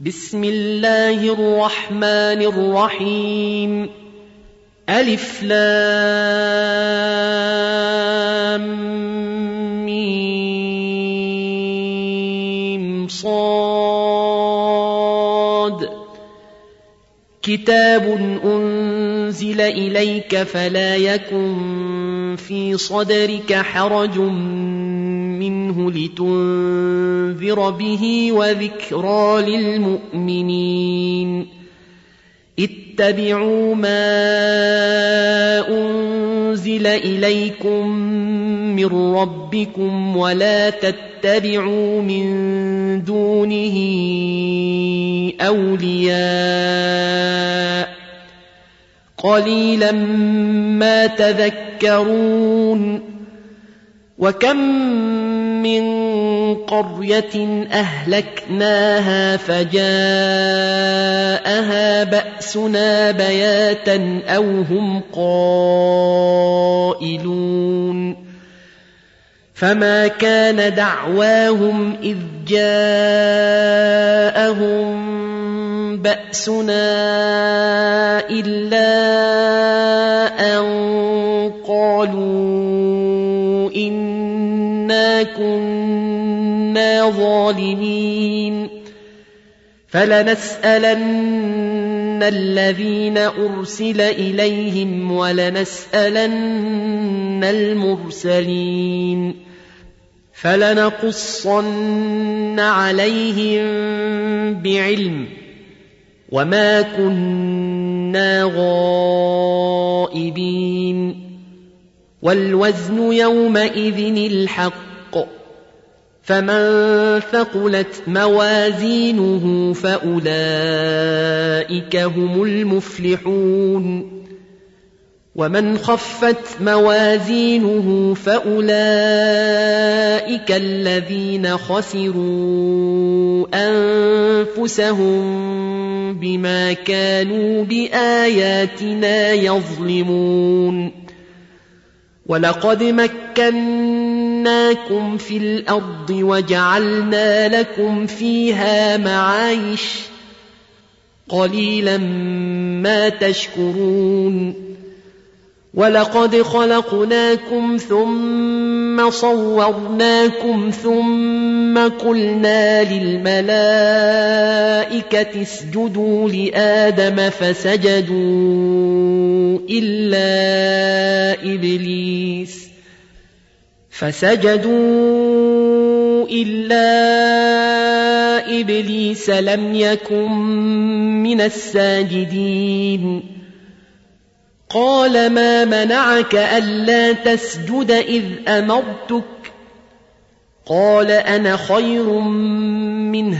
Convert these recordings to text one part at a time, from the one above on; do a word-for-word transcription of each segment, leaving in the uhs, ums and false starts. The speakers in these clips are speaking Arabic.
بسم الله الرحمن الرحيم. ألف لام ميم صاد. كتاب أنزل إليك فلا يكن في صدرك حرج منه لتنذر به وذكرى للمؤمنين. اتبعوا ما أنزل إليكم من ربكم ولا تتبعوا من دونه أولياء قليلا ما تذكرون. وكم من قرية أهلكناها فجاءها بأسنا بياتا أو هم قائلون. فما كان دعواهم إذ جاءهم بأسنا إلا أن قالوا إنا كنا ظالمين. فلنسألن الذين أرسل إليهم ولنسألن المرسلين. فلنقصن عليهم بعلم وما كنا غائبين. والوزن يومئذ الحق. فمن ثقلت موازينه فأولئك هم المفلحون. ومن خفت موازينه فأولئك الذين خسروا أنفسهم بما كانوا بآياتنا يظلمون. ولقد مكناكم في الأرض وجعلنا لكم فيها معايش قليلا ما تشكرون. ولقد خلقناكم ثم صورناكم ثم قلنا للملائكة اسجدوا لآدم فسجدوا إلا إبليس فسجدوا إلا إبليس لم يكن من الساجدين. قال ما منعك ألا تسجد إذ أمرتك؟ قال أنا خير منه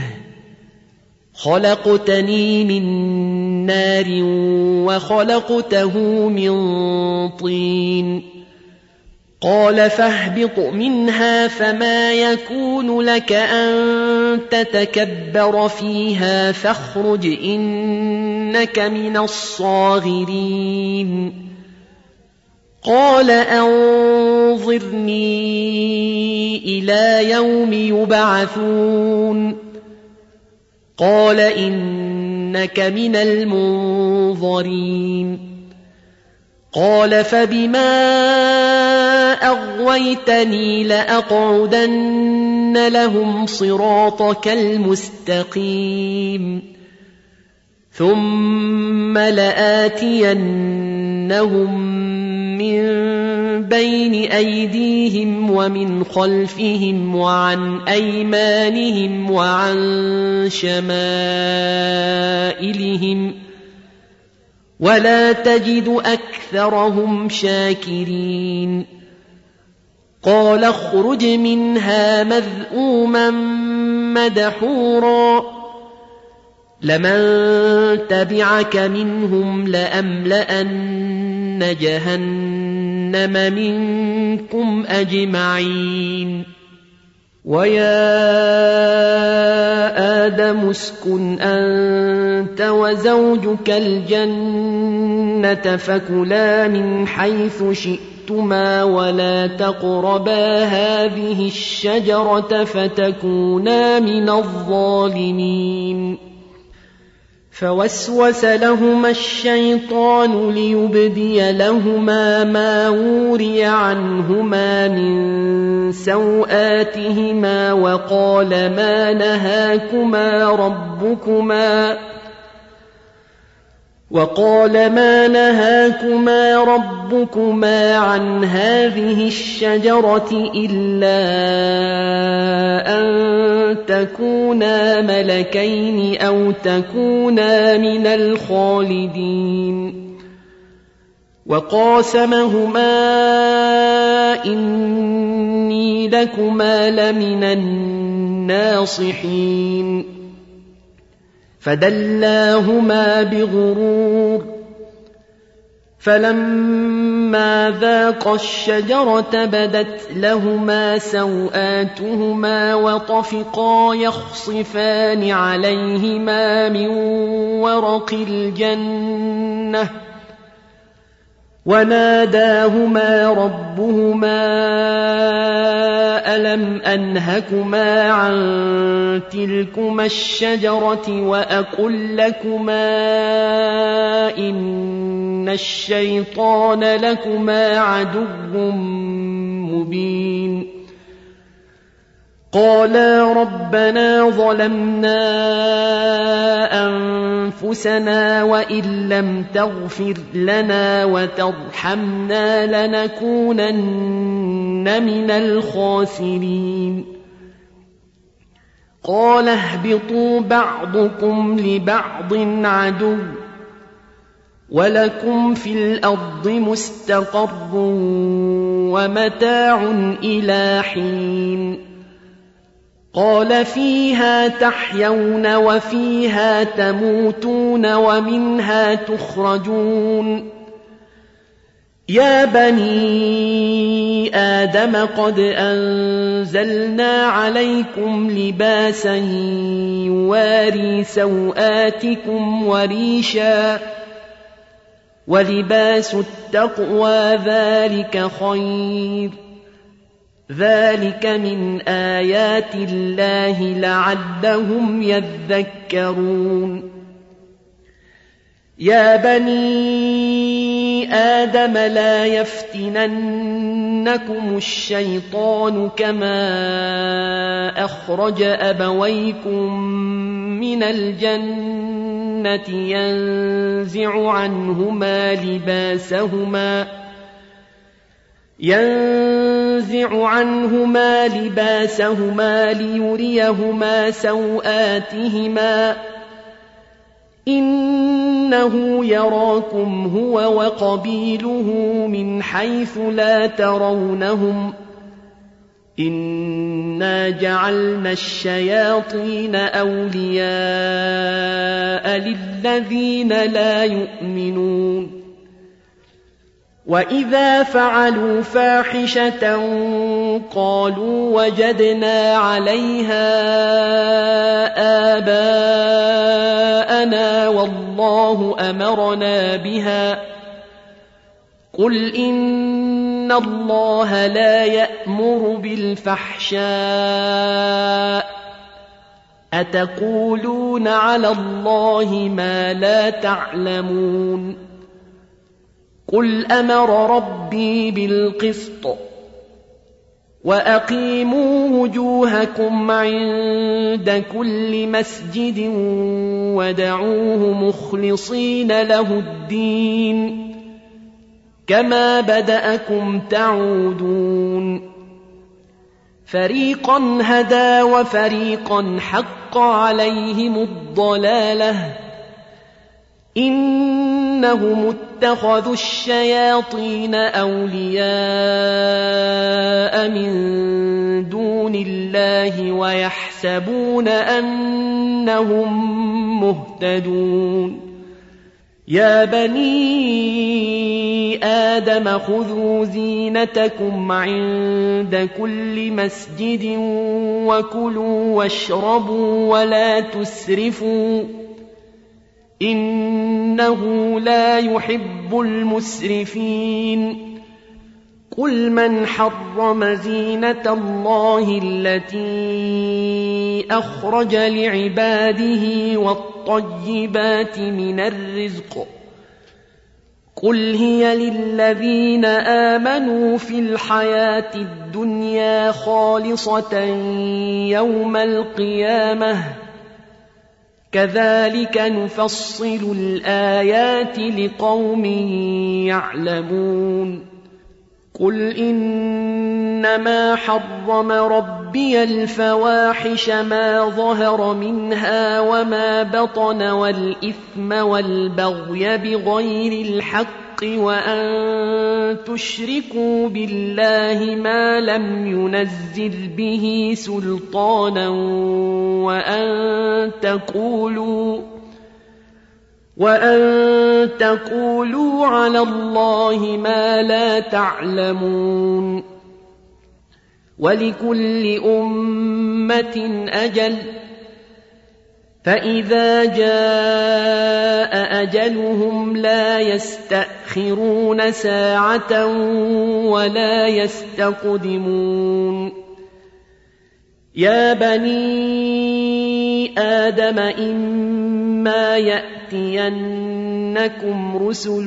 خلقتني من نار وخلقته من طين. قال فاهبط منها فما يكون لك أن تتكبر فيها فاخرج إنك من الصاغرين. قال أنظرني إلى يوم يبعثون. قال إنك من المنظرين. قال فبما أغويتني لأقعدن لهم صراطك المستقيم ثم لآتينهم من بين أيديهم ومن خلفهم وعن أيمانهم وعن شمائلهم ولا تجد أكثرهم شاكرين. قال اخرج منها مذءوما مدحورا لمن تبعك منهم لأملأن جهنم منكم أجمعين. ويا آدم اسكن أنت وزوجك الجنة فكلا من حيث شئتما ولا تقربا هذه الشجرة فتكونا من الظالمين. فوسوس لهما الشيطان ليبدي لهما ما وري عنهما من سوآتهما وقال ما نهاكما ربكما وقال ما نهاكما ربكما عن هذه الشجرة إلا أن تكونا ملكين أو تكونا من الخالدين وقاسمهما إني لكما لمن الناصحين فدلاهما بغرور فلما ذاقا الشجرة بدت لهما سوآتهما وطفقا يخصفان عليهما من ورق الجنة وناداهما ربهما ألم أنهكما عن تلكما الشجرة وأقل لكما إن الشيطان لكما عدو مبين قالا ربنا ظلمنا أنفسنا وإن لم تغفر لنا وترحمنا لنكونن من الخاسرين قال اهبطوا بعضكم لبعض عدو ولكم في الأرض مستقر ومتاع إلى حين قال فيها تحيون وفيها تموتون ومنها تخرجون يا بني آدم قد أنزلنا عليكم لباسا يواري سوآتكم وريشا ولباس التقوى ذلك خير ذلك من آيات الله لعلهم يذكرون يا بني آدم لا يفتننكم الشيطان كما أخرج أبويكم من الجنة ينزع عنهما لباسهما ينزع عنهما لباسهما ليريهما سوآتهما إنه يراكم هو وقبيله من حيث لا ترونهم إنا جعلنا الشياطين أولياء للذين لا يؤمنون وإذا فعلوا فاحشة قالوا وجدنا عليها آباءنا والله أمرنا بها قل إن الله لا يأمر بالفحشاء أتقولون على الله ما لا تعلمون قل أمر ربي بالقسط وأقيموا وجوهكم عند كل مسجد ودعوه مخلصين له الدين كما بدأكم تعودون فريقا هدى وفريقا حق عليهم الضلالة إنهم اتخذوا الشياطين أولياء من دون الله ويحسبون أنهم مهتدون يا بني آدم خذوا زينتكم عند كل مسجد وكلوا واشربوا ولا تسرفوا إنه لا يحب المسرفين قل من حرم زينة الله التي أخرج لعباده والطيبات من الرزق قل هي للذين آمنوا في الحياة الدنيا خالصة يوم القيامة كذلك نفصل الآيات لقوم يعلمون قل إنما حرم ربي الفواحش ما ظهر منها وما بطن والإثم والبغي بغير الحق وأن تشركوا بالله ما لم ينزل به سلطانا وأن تقولوا وأن تقولوا على الله ما لا تعلمون ولكل أمة أجل فإذا جاء أجلهم لا يستأخرون ساعة ولا يستقدمون يا بني آدم إما يأتينكم رسل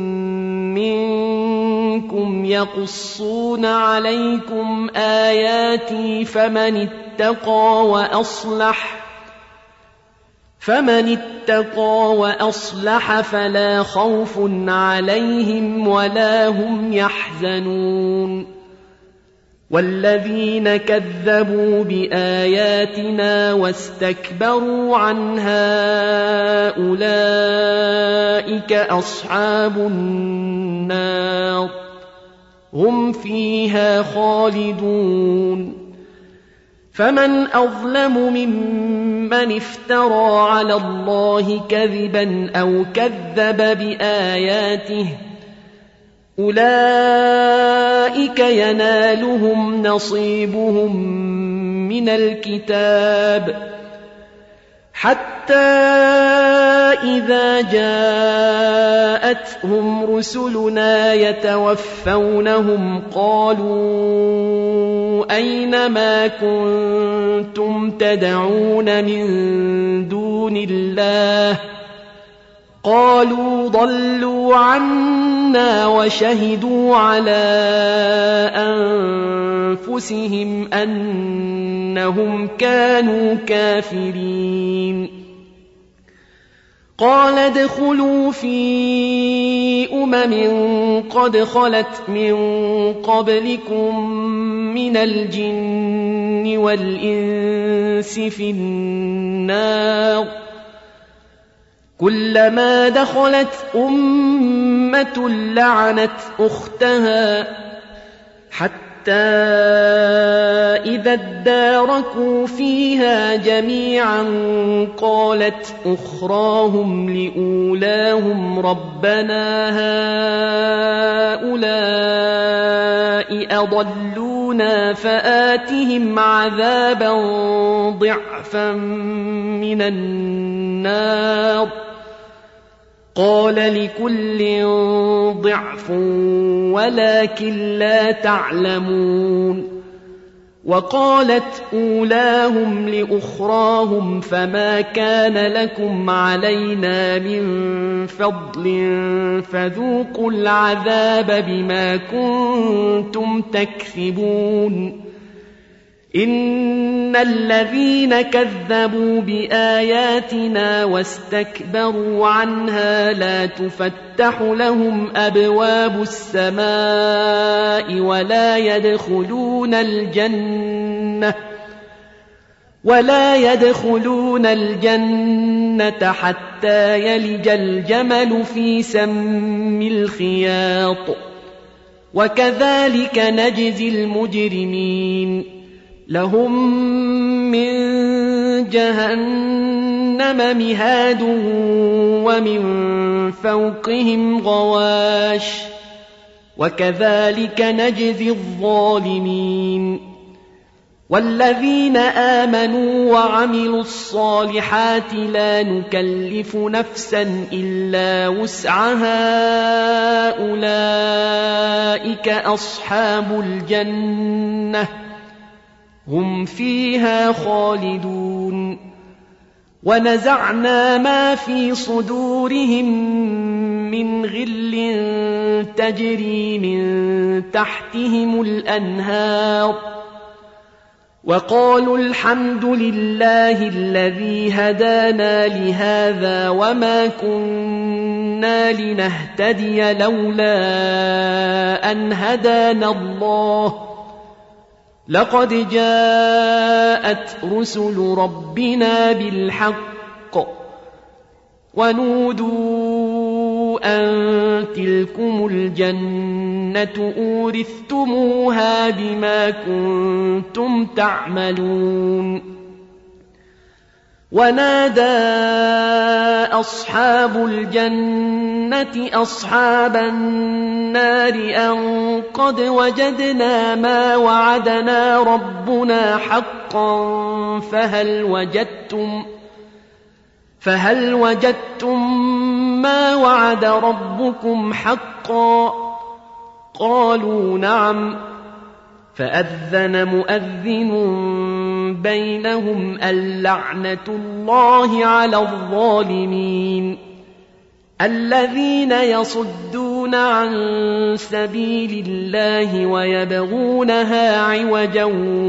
منكم يقصون عليكم آياتي فمن اتقى وأصلح فمن اتقى وأصلح فلا خوف عليهم ولا هم يحزنون والذين كذبوا بآياتنا واستكبروا عنها أولئك أصحاب النار هم فيها خالدون فمن أظلم ممن افترى على الله كذبا أو كذب بآياته أولئك ينالهم نصيبهم من الكتاب حتى إذا جاءتهم رسلنا يتوفونهم قالوا أين ما كنتم تدعون من دون الله قالوا ضلوا عنا وشهدوا على أنفسهم أنهم كانوا كافرين قال ادخلوا في أمم قد خلت من قبلكم من الجن والإنس في النار كلما دخلت أمة لعنت أختها حتى إذا اداركوا فيها جميعا قالت أخراهم لأولاهم ربنا هؤلاء أضلونا فآتهم عذابا ضعفا من النار قال لكل ضعف ولكن لا تعلمون وقالت أولاهم لأخراهم فما كان لكم علينا من فضل فذوقوا العذاب بما كنتم تكذبون إن الذين كذبوا بآياتنا واستكبروا عنها لا تفتح لهم أبواب السماء ولا يدخلون الجنة ولا يدخلون الجنة حتى يلج الجمل في سم الخياط وكذلك نجزي المجرمين لهم من جهنم مهاد ومن فوقهم غواش وكذلك نجزي الظالمين والذين آمنوا وعملوا الصالحات لا نكلف نفسا إلا وسعها أولئك أصحاب الجنة هم فيها خالدون ونزعنا ما في صدورهم من غل تجري من تحتهم الأنهار وقالوا الحمد لله الذي هدانا لهذا وما كنا لنهتدي لولا أن هدانا الله لقد جاءت رسل ربنا بالحق ونودوا أن تلكم الجنة أورثتموها بما كنتم تعملون ونادى أصحاب الجنة أصحاب النار أن قد وجدنا ما وعدنا ربنا حقا فهل وجدتم فهل وجدتم ما وعد ربكم حقا قالوا نعم فأذن مؤذن بينهم اللعنة الله على الظالمين الذين يصدون عن سبيل الله ويبغونها عوجا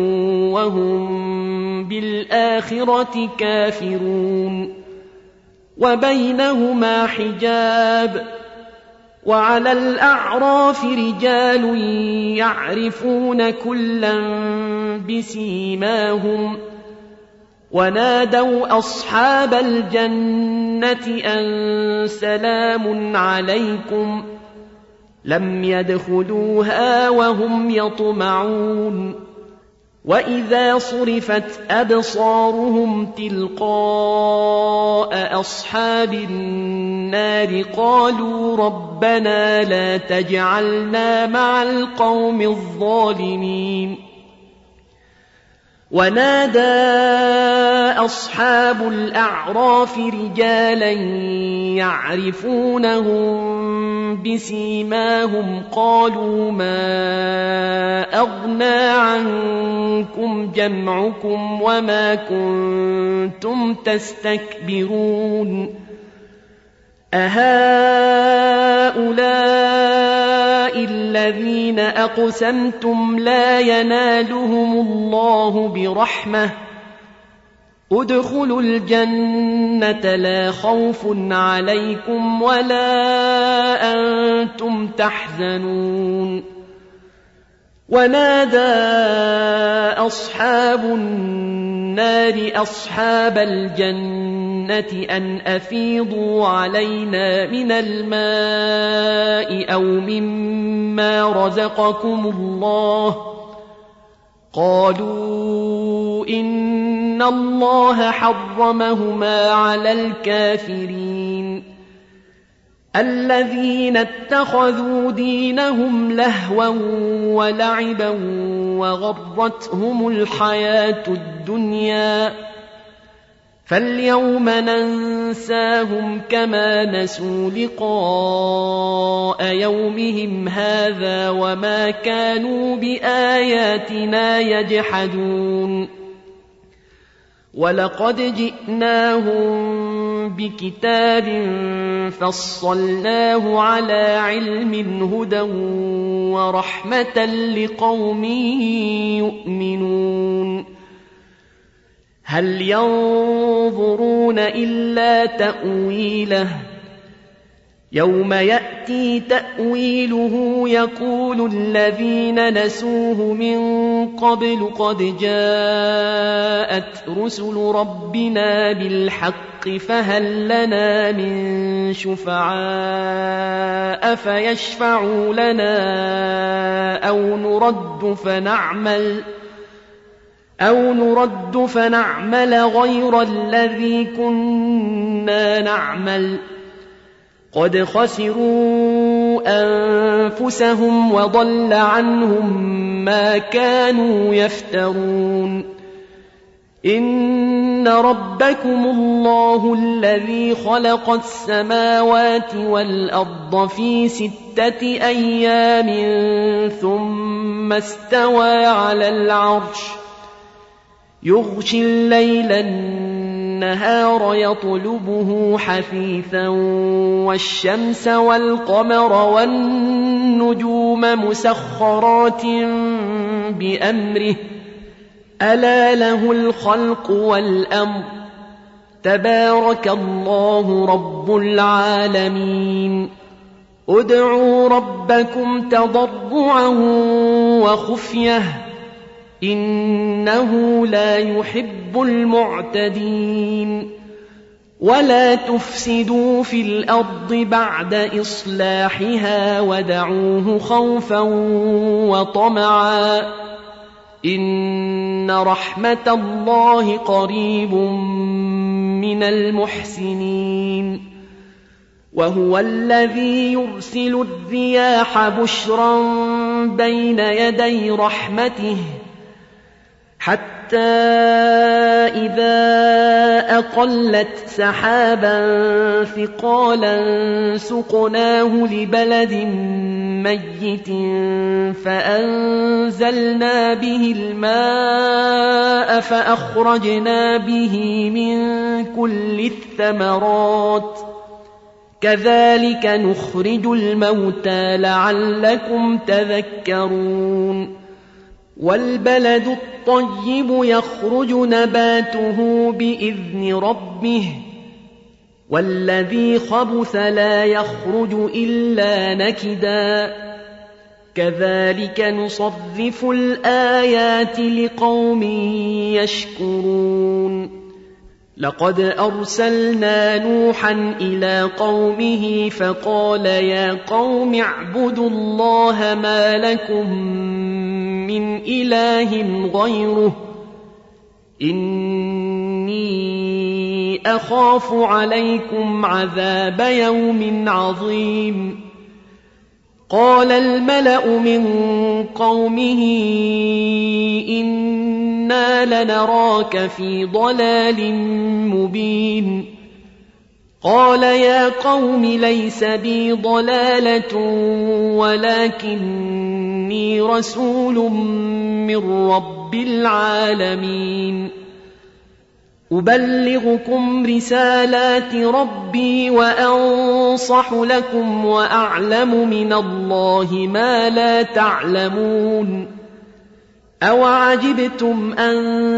وهم بالآخرة كافرون وبينهما حجاب وعلى الأعراف رجال يعرفون كلا بسيماهم ونادوا أصحاب الجنة أن سلام عليكم لم يدخلوها وهم يطمعون وإذا صرفت أبصارهم تلقاء أصحاب النار قالوا ربنا لا تجعلنا مع القوم الظالمين ونادى أصحاب الأعراف رجالا يعرفونهم بسيماهم قالوا ما أغنى عنكم جمعكم وما كنتم تستكبرون أهؤلاء الذين أقسمتم لا ينالهم الله برحمة ادخلوا الجنة لا خوف عليكم ولا أنتم تحزنون ونادى أصحاب النار أصحاب الجنة أن أفيضوا علينا من الماء أو مما رزقكم الله قالوا إن الله حرمهما على الكافرين الذين اتخذوا دينهم لهوا ولعبا وغرتهم الحياة الدنيا فاليوم ننساهم كما نسوا لقاء يومهم هذا وما كانوا بآياتنا يجحدون ولقد جئناهم بكتاب فصلناه على علم هدى ورحمة لقوم يؤمنون هل ينظرون إلا تأويله يوم يأتي تأويله يقول الذين نسوه من قبل قد جاءت رسل ربنا بالحق فهل لنا من شفعاء فيشفعوا لنا أو نرد فنعمل أو نرد فنعمل غير الذي كنا نعمل قد خسروا أنفسهم وضل عنهم ما كانوا يفترون إن ربكم الله الذي خلق السماوات والأرض في ستة أيام ثم استوى على العرش يغشي الليل النهار يطلبه حثيثا والشمس والقمر والنجوم مسخرات بأمره ألا له الخلق والأمر تبارك الله رب العالمين ادعوا ربكم تضرعا وخفية إنه لا يحب المعتدين ولا تفسدوا في الأرض بعد إصلاحها ودعوه خوفا وطمعا إن رحمة الله قريب من المحسنين وهو الذي يرسل الرياح بشرا بين يدي رحمته حتى إذا أقلت سحابا ثقالا سقناه لبلد ميت فأنزلنا به الماء فأخرجنا به من كل الثمرات كذلك نخرج الموتى لعلكم تذكرون والبلد الطيب يخرج نباته بإذن ربه والذي خبث لا يخرج إلا نكدا كذلك نصرف الآيات لقوم يشكرون لقد أرسلنا نوحا إلى قومه فقال يا قوم اعبدوا الله ما لكم من إله غيره إني أخاف عليكم عذاب يوم عظيم قال الملأ من قومه إنا لنراك في ضلال مبين قال يا قوم ليس بي ضلالة ولكني رسول من رب العالمين أبلغكم رسالات ربي وأنصح لكم وأعلم من الله ما لا تعلمون أوعجبتم أن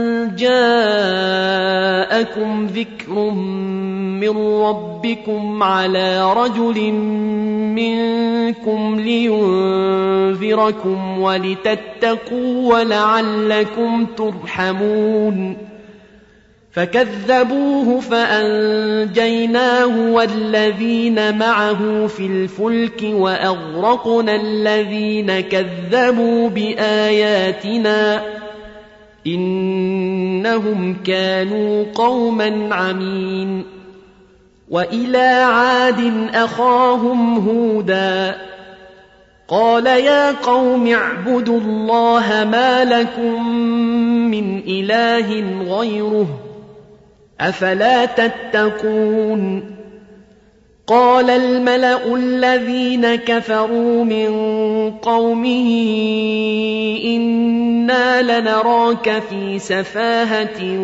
جاءكم ذكر من ربكم على رجل منكم لينذركم ولتتقوا ولعلكم ترحمون فكذبوه فأنجيناه والذين معه في الفلك وأغرقنا الذين كذبوا بآياتنا إنهم كانوا قوما عمين وإلى عاد أخاهم هودا قال يا قوم اعبدوا الله ما لكم من إله غيره أفلا تتقون قال الملأ الذين كفروا من قومه إنا لنراك في سفاهة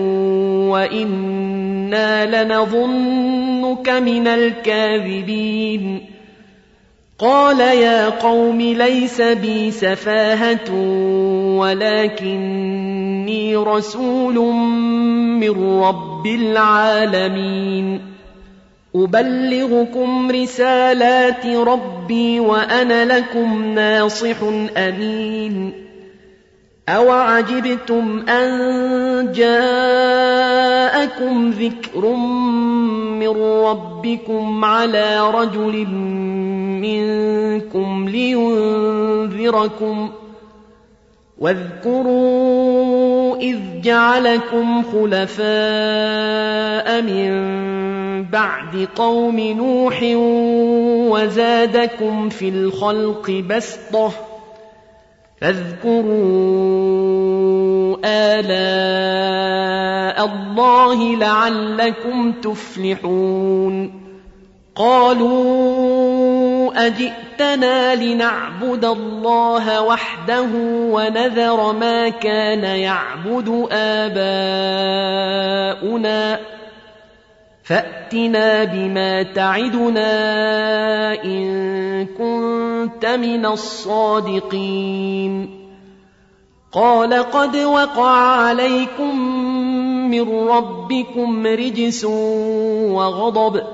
وإنا لنظنك من الكاذبين قال يا قوم ليس بي سفاهة ولكني رسول من رب العالمين أبلغكم رسالات ربي وأنا لكم ناصح أمين أوعجبتم أن جاءكم ذكر من ربكم على رجل منكم لينذركم واذكروا إذ جعلكم خلفاء من بعد قوم نوح وزادكم في الخلق بسطة فاذكروا آلاء الله لعلكم تفلحون قالوا أجئتنا لنعبد الله وحده ونذر ما كان يعبد آباؤنا فأتنا بما تعدنا إن كنت من الصادقين قال قد وقع عليكم من ربكم رجس وغضب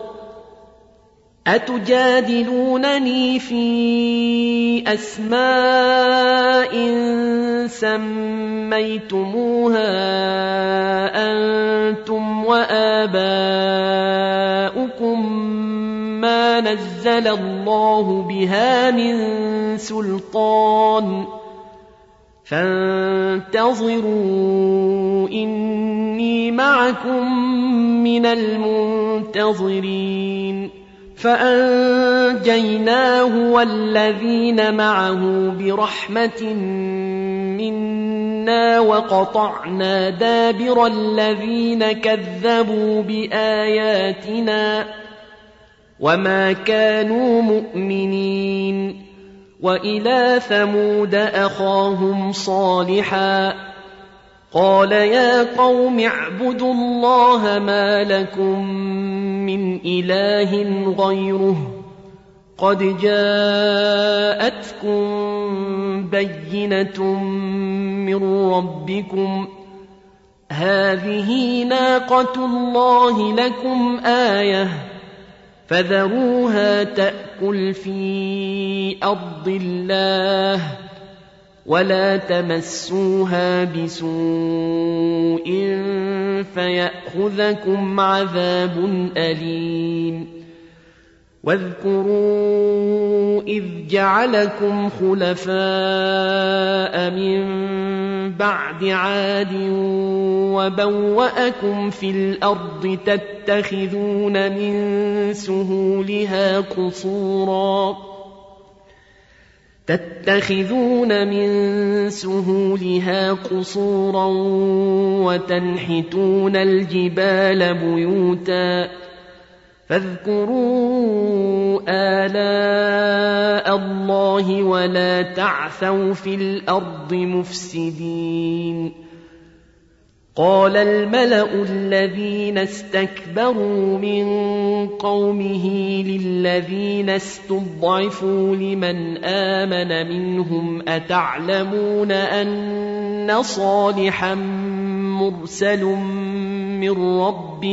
أتجادلونني في أسماء سميتموها أنتم وآباؤكم ما نزل الله بها من سلطان فانتظروا إني معكم من المنتظرين فأنجيناه والذين معه برحمة منا وقطعنا دابر الذين كذبوا بآياتنا وما كانوا مؤمنين وإلى ثمود أخاهم صالحا قال يا قوم اعبدوا الله ما لكم من إله غيره قد جاءتكم بينة من ربكم هذه ناقة الله لكم آية فذروها تأكل في أرض الله ولا تمسوها بسوء فيأخذكم عذاب أليم واذكروا إذ جعلكم خلفاء من بعد عاد وبوأكم في الأرض تتخذون من سهولها قصورا تتخذون من سهولها قصورا وتنحتون الجبال بيوتا فاذكروا آلاء الله ولا تعثوا في الأرض مفسدين قال الملأ الذين استكبروا من قومه للذين استضعفوا لمن آمن منهم أتعلمون أن صالحا مرسل من ربه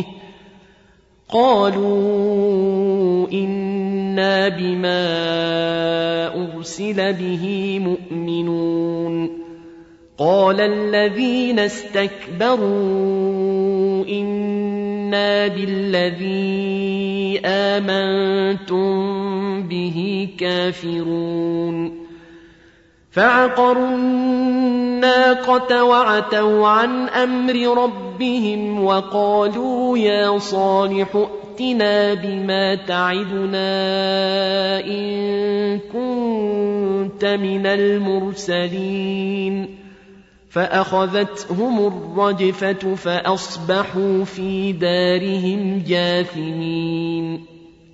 قالوا إنا بما أرسل به مؤمنون قال الذين استكبروا إنا بالذي آمنتم به كافرون فعقروا الناقة وعتوا عن أمر ربهم وقالوا يا صالح ائتنا بما تعدنا إن كنت من المرسلين فأخذتهم الرجفة فأصبحوا في دارهم جاثمين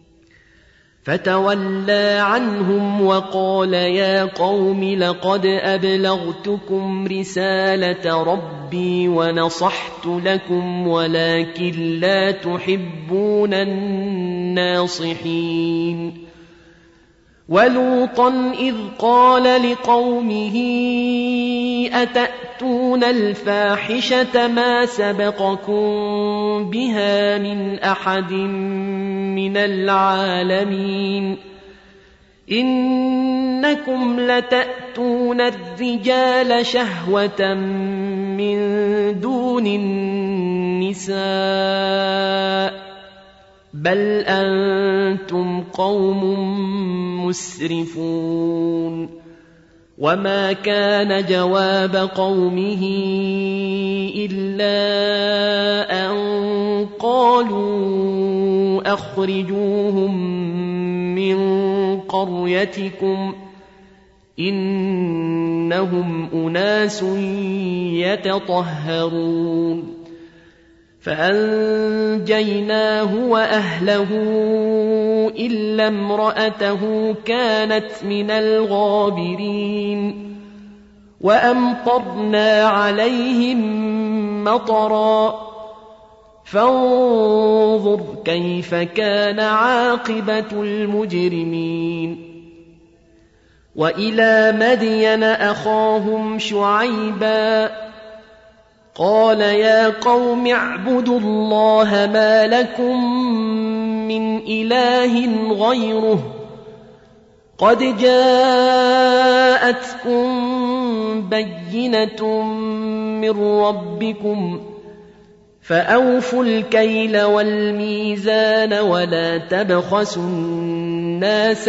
فتولى عنهم وقال يا قوم لقد أبلغتكم رسالة ربي ونصحت لكم ولكن لا تحبون الناصحين ولوطا إذ قال لقومه أتأتون الفاحشة ما سبقكم بها من أحد من العالمين إنكم لتأتون الرجال شهوة من دون النساء بل أنتم قوم مسرفون وما كان جواب قومه إلا أن قالوا أخرجوهم من قريتكم إنهم أناس يتطهرون فأنجيناه وأهله إلا امرأته كانت من الغابرين وأمطرنا عليهم مطرا فانظر كيف كان عاقبة المجرمين وإلى مدين أخاهم شعيبا قال يا قوم اعبدوا الله ما لكم من إله غيره قد جاءتكم بينة من ربكم فأوفوا الكيل والميزان ولا تبخسوا الناس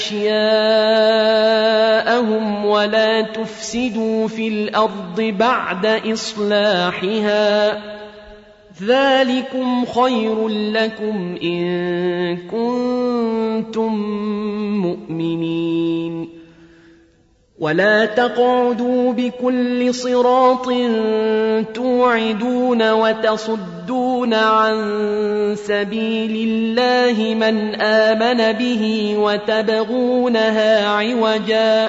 أشياءهم ولا تفسدوا في الأرض بعد إصلاحها ذلكم خير لكم إن كنتم مؤمنين ولا تقعدوا بكل صراط توعدون وتصدون عن سبيل الله من آمن به وتبغونها عوجا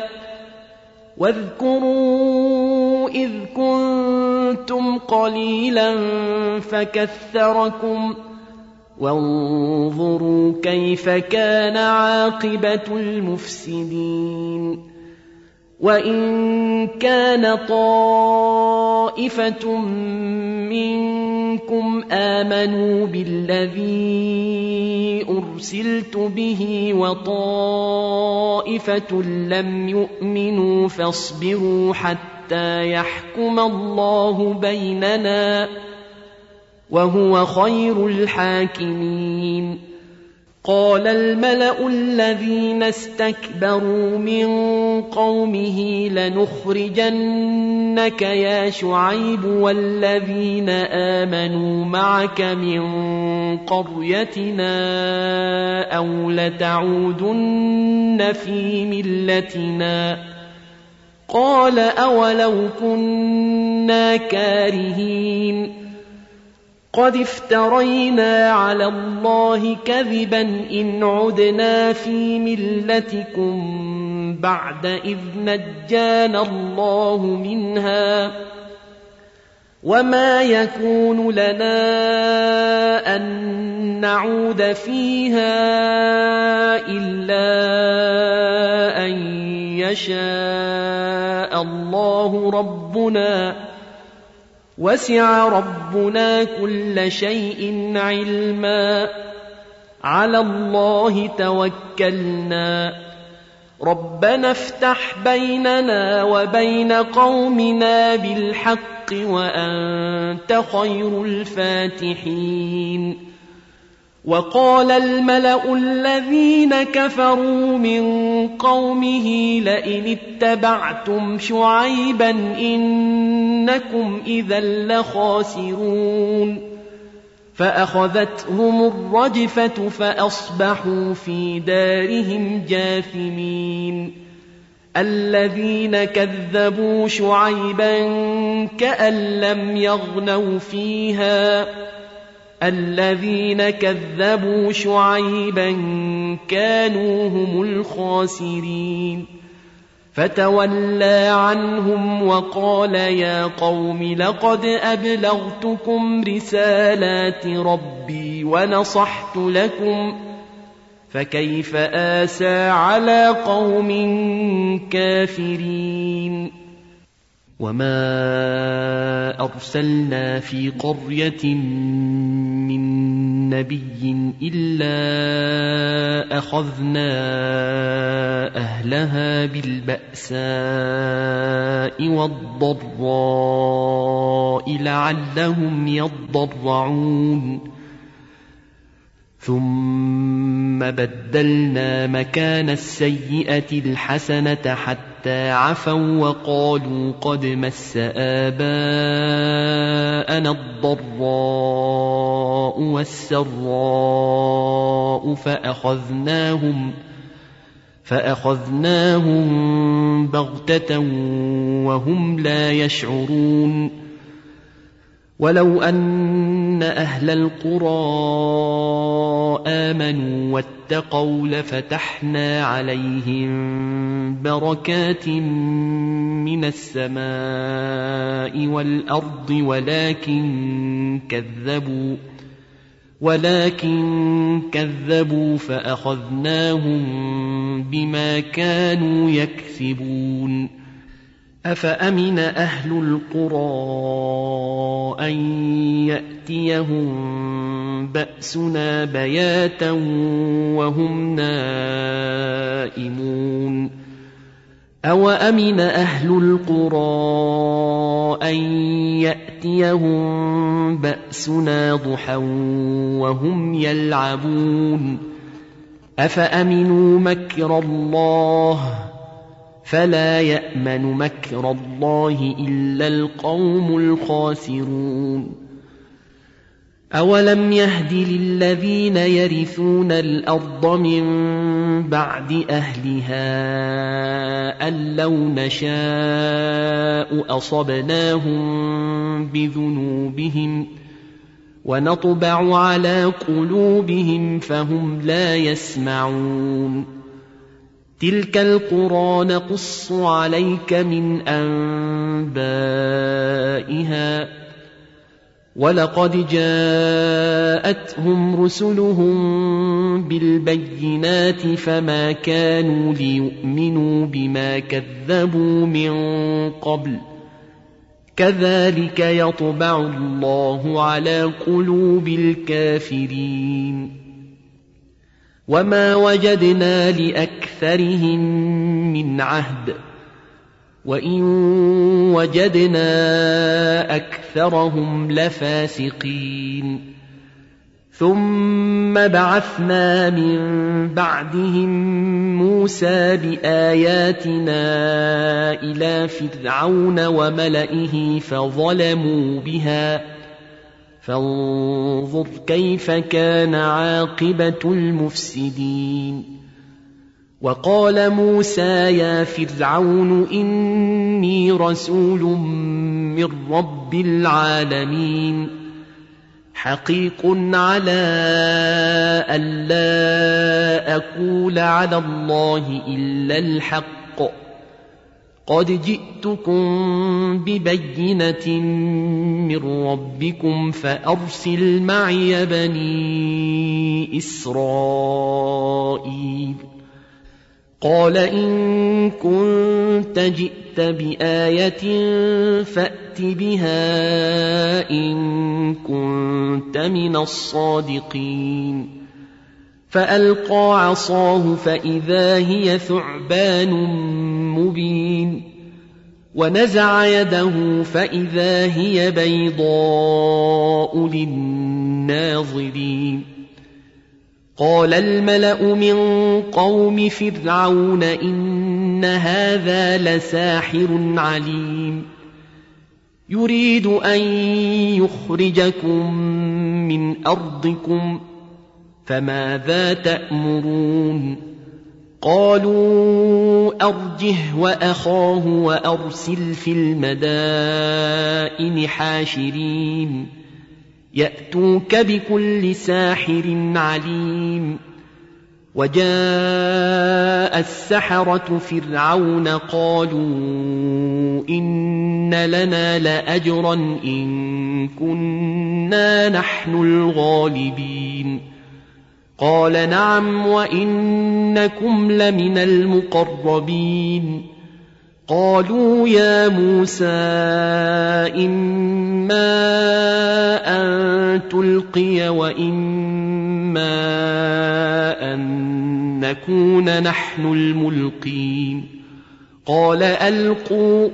واذكروا إذ كنتم قليلا فكثركم وانظروا كيف كان عاقبة المفسدين وإن كان طائفة منكم آمنوا بالذي أرسلت به وطائفة لم يؤمنوا فاصبروا حتى يحكم الله بيننا وهو خير الحاكمين قال الملأ الذين استكبروا من قومه لنخرجنك يا شعيب والذين آمنوا معك من قريتنا أو لتعودن في ملتنا قال أولو كنا كارهين قد افترينا على الله كذبا إن عدنا في ملتكم بعد إذ نجانا الله منها وما يكون لنا أن نعود فيها إلا أن يشاء الله ربنا وسع ربنا كل شيء علما على الله توكلنا ربنا افتح بيننا وبين قومنا بالحق وأنت خير الفاتحين وقال الملأ الذين كفروا من قومه لئن اتبعتم شعيبا إنكم إذا لخاسرون فأخذتهم الرجفة فأصبحوا في دارهم جاثمين الذين كذبوا شعيبا كأن لم يغنوا فيها الذين كذبوا شعيبا كانوا هم الخاسرين فتولى عنهم وقال يا قوم لقد أبلغتكم رسالات ربي ونصحت لكم فكيف آسى على قوم كافرين وما أرسلنا في قرية من نبي إلا أخذنا أهلها بالبأساء والضراء لعلهم يضرعون ثم بدلنا مكان السيئة الحسنة حتى عفوا وقالوا قد مس آباءنا الضراء والسراء فأخذناهم فأخذناهم بغتة وهم لا يشعرون ولو أن أهل القرى آمنوا واتقوا لفتحنا عليهم بركات من السماء والأرض ولكن كذبوا ولكن كذبوا فأخذناهم بما كانوا يكسبون أفأمن أهل القرى أن يأتيهم بأسنا بياتا وهم نائمون أوأمن أهل القرى أن يأتيهم بأسنا ضحى وهم يلعبون أفأمنوا مكر الله فلا يأمن مكر الله إلا القوم الخاسرون أولم يهد للذين يرثون الأرض من بعد أهلها أن لو نشاء أصبناهم بذنوبهم ونطبع على قلوبهم فهم لا يسمعون تلك القرى نقص عليك من أنبائها ولقد جاءتهم رسلهم بالبينات فما كانوا ليؤمنوا بما كذبوا من قبل كذلك يطبع الله على قلوب الكافرين وما وجدنا لأكثرهم من عهد وإن وجدنا أكثرهم لفاسقين ثم بعثنا من بعدهم موسى بآياتنا إلى فرعون وملئه فظلموا بها فانظر كيف كان عاقبة المفسدين وقال موسى يا فرعون إني رسول من رب العالمين حقيق على ألا أقول على الله إلا الحق قد جئتكم ببينة من ربكم فأرسل معي بني إسرائيل قال إن كنت جئت بآية فأت بها إن كنت من الصادقين فألقى عصاه فإذا هي ثعبان مبين ونزع يده فإذا هي بيضاء للناظرين قال الملأ من قوم فرعون إن هذا لساحر عليم يريد أن يخرجكم من أرضكم فماذا تأمرون قالوا أرجه وأخاه وأرسل في المدائن حاشرين يأتوك بكل ساحر عليم وجاء السحرة فرعون قالوا إن لنا لأجرا إن كنا نحن الغالبين قال نعم وإنكم لمن المقربين قالوا يا موسى إما أن تلقي وإما أن نكون نحن الملقين قال ألقوا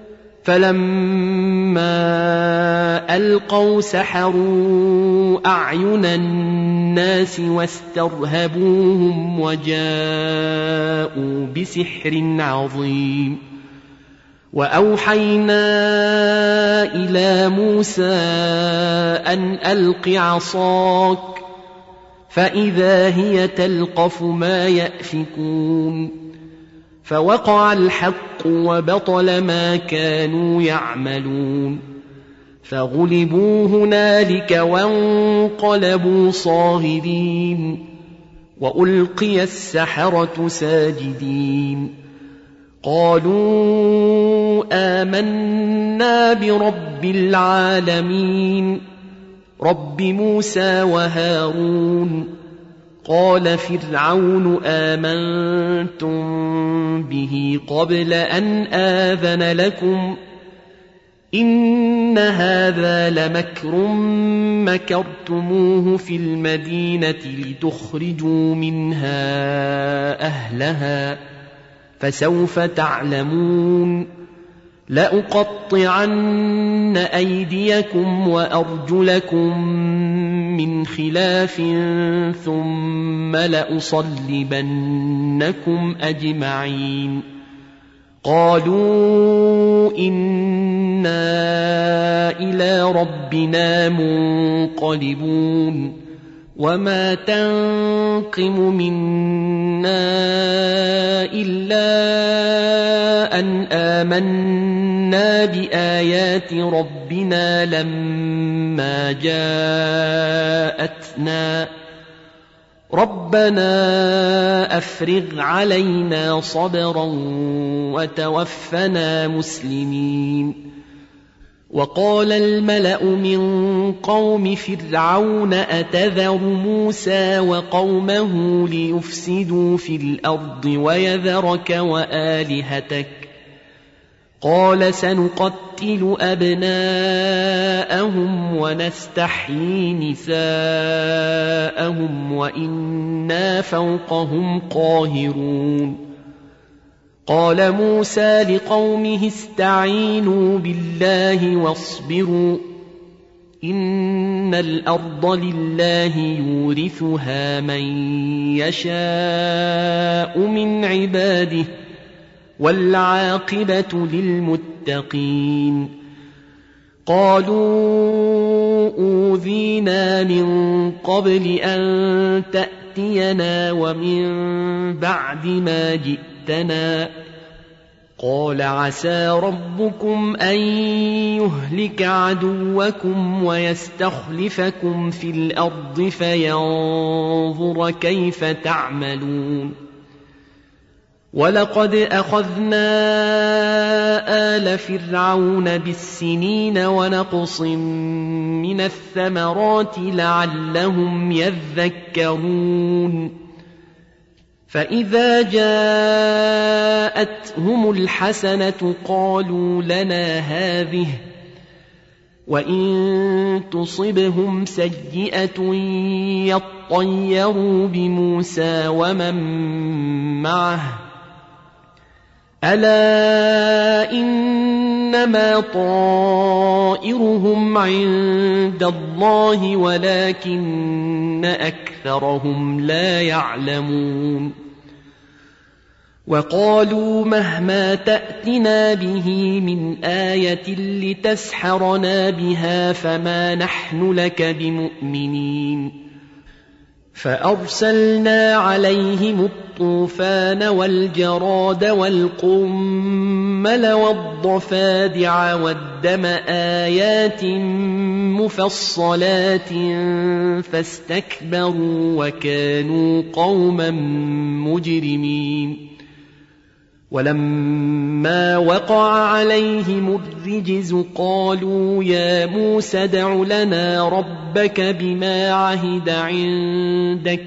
فلما ألقوا سحروا أعين الناس واسترهبوهم وجاءوا بسحر عظيم وأوحينا إلى موسى أن ألق عصاك فإذا هي تلقف ما يأفكون فوقع الحق وبطل ما كانوا يعملون فغلبوا هنالك وانقلبوا صاغرين وألقي السحرة ساجدين قالوا آمنا برب العالمين رب موسى وهارون قال فرعون آمنتم به قبل أن آذن لكم إن هذا لمكر مكرتموه في المدينة لتخرجوا منها أهلها فسوف تعلمون لأقطعن أيديكم وأرجلكم من خلاف ثم لأصلبنكم أجمعين قالوا إنا إلى ربنا منقلبون وما تنقم منا إلا أن آمنا بآيات ربنا لما جاءتنا ربنا أفرغ علينا صبرا وتوفنا مسلمين وقال الملأ من قوم فرعون أتذر موسى وقومه ليفسدوا في الأرض ويذرك وآلهتك قال سنقتل أبناءهم ونستحيي نساءهم وإنا فوقهم قاهرون قال موسى لقومه استعينوا بالله واصبروا إن الأرض لله يورثها من يشاء من عباده والعاقبة للمتقين قالوا أوذينا من قبل أن تأتينا ومن بعد ما جئتنا قال عسى ربكم أن يهلك عدوكم ويستخلفكم في الأرض فينظر كيف تعملون ولقد أخذنا آل فرعون بالسنين ونقص من الثمرات لعلهم يذكرون فإذا جاءتهم الحسنة قالوا لنا هذه وإن تصبهم سيئة يطيروا بموسى ومن معه ألا إنما طائرهم عند الله ولكن أكثرهم لا يعلمون وقالوا مهما تأتنا به من آية لتسحرنا بها فما نحن لك بمؤمنين فأرسلنا عليهم الطوفان والجراد والقمل والضفادع والدم آيات مفصلات فاستكبروا وكانوا قوما مجرمين ولما وقع عليهم الرجز قالوا يا موسى ادع لنا ربك بما عهد عندك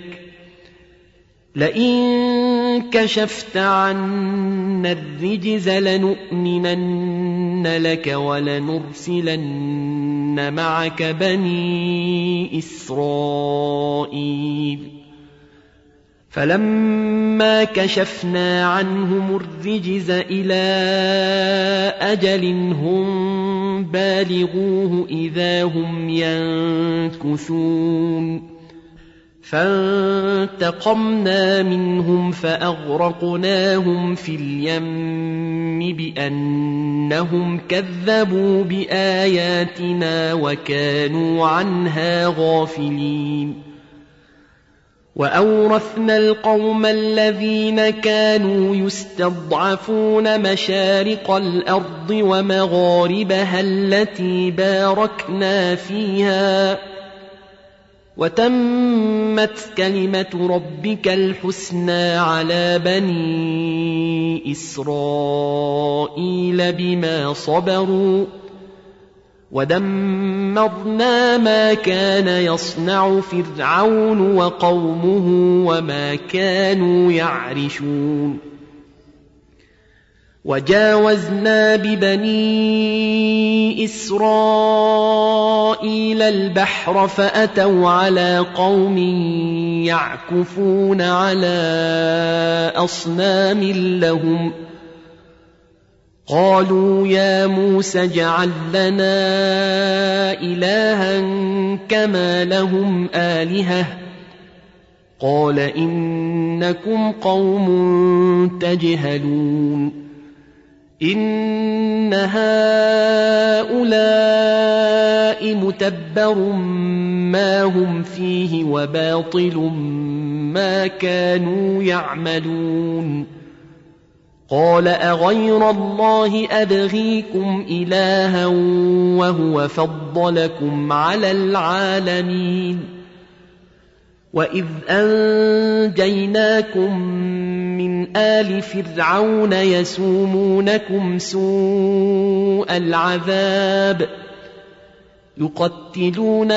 لئن كشفت عنا الرجز لنؤمنن لك ولنرسلن معك بني إسرائيل فلما كشفنا عنهم الرجز إلى أجل هم بالغوه إذا هم ينكثون فانتقمنا منهم فأغرقناهم في اليم بأنهم كذبوا بآياتنا وكانوا عنها غافلين وأورثنا القوم الذين كانوا يستضعفون مشارق الأرض ومغاربها التي باركنا فيها وتمت كلمة ربك الحسنى على بني إسرائيل بما صبروا ودمرنا ما كان يصنع فرعون وقومه وما كانوا يعرشون وجاوزنا ببني إسرائيل البحر فأتوا على قوم يعكفون على أصنام لهم قالوا يا موسى اجعل لنا إلها كما لهم آلهة قال إنكم قوم تجهلون إن هؤلاء متبر ما هم فيه وباطل ما كانوا يعملون قال أغير الله أبغيكم إلها وهو فضلكم على العالمين وإذ أنجيناكم من آل فرعون يسومونكم سوء العذاب يقتلون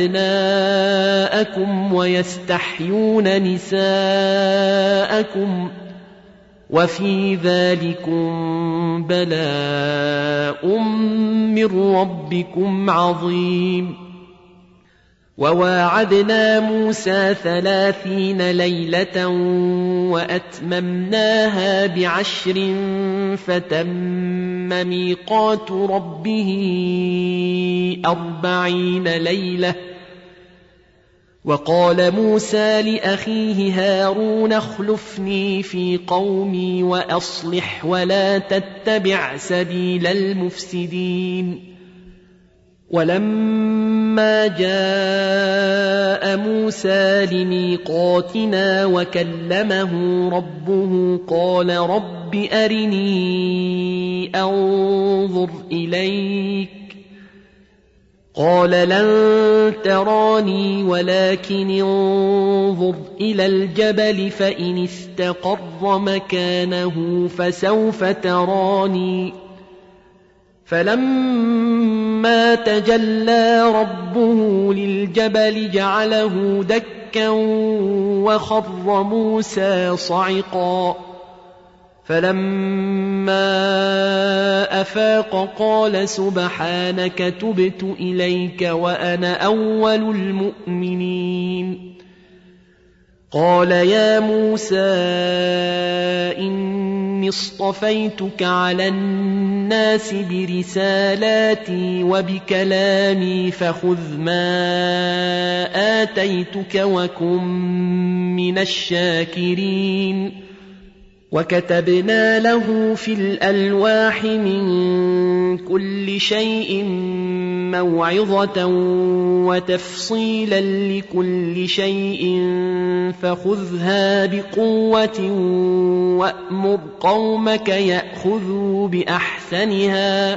أبناءكم ويستحيون نساءكم وفي ذلكم بلاء من ربكم عظيم وواعدنا موسى ثلاثين ليلة وأتممناها بعشر فتم ميقات ربه أربعين ليلة وقال موسى لأخيه هارون اخلفني في قومي وأصلح ولا تتبع سبيل المفسدين ولما جاء موسى لميقاتنا وكلمه ربه قال رب أرني أنظر إليك قال لن تراني ولكن انظر إلى الجبل فإن استقر مكانه فسوف تراني فلما تجلى ربه للجبل جعله دكا وخر موسى صعقا فلما أفاق قال سبحانك تبت إليك وأنا أول المؤمنين قال يا موسى إني اصطفيتك على الناس برسالاتي وبكلامي فخذ ما آتيتك وكن من الشاكرين وكتبنا له في الألواح من كل شيء موعظة وتفصيلا لكل شيء فخذها بقوة وأمر قومك يأخذوا بأحسنها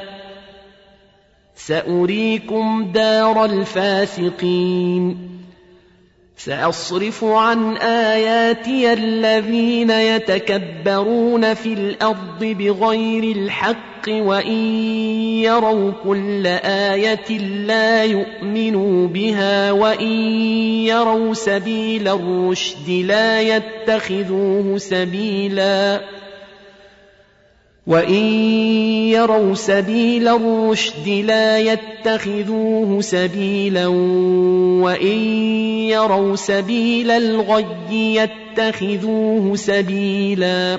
سأريكم دار الفاسقين سأصرف عن آياتي الذين يتكبرون في الأرض بغير الحق وإن يروا كل آية لا يؤمنوا بها وإن يروا سبيل الرشد لا يتخذوه سبيلا وإن يروا سبيل الرشد لا يتخذوه سبيلا وإن يروا سبيل الغي يتخذوه سبيلا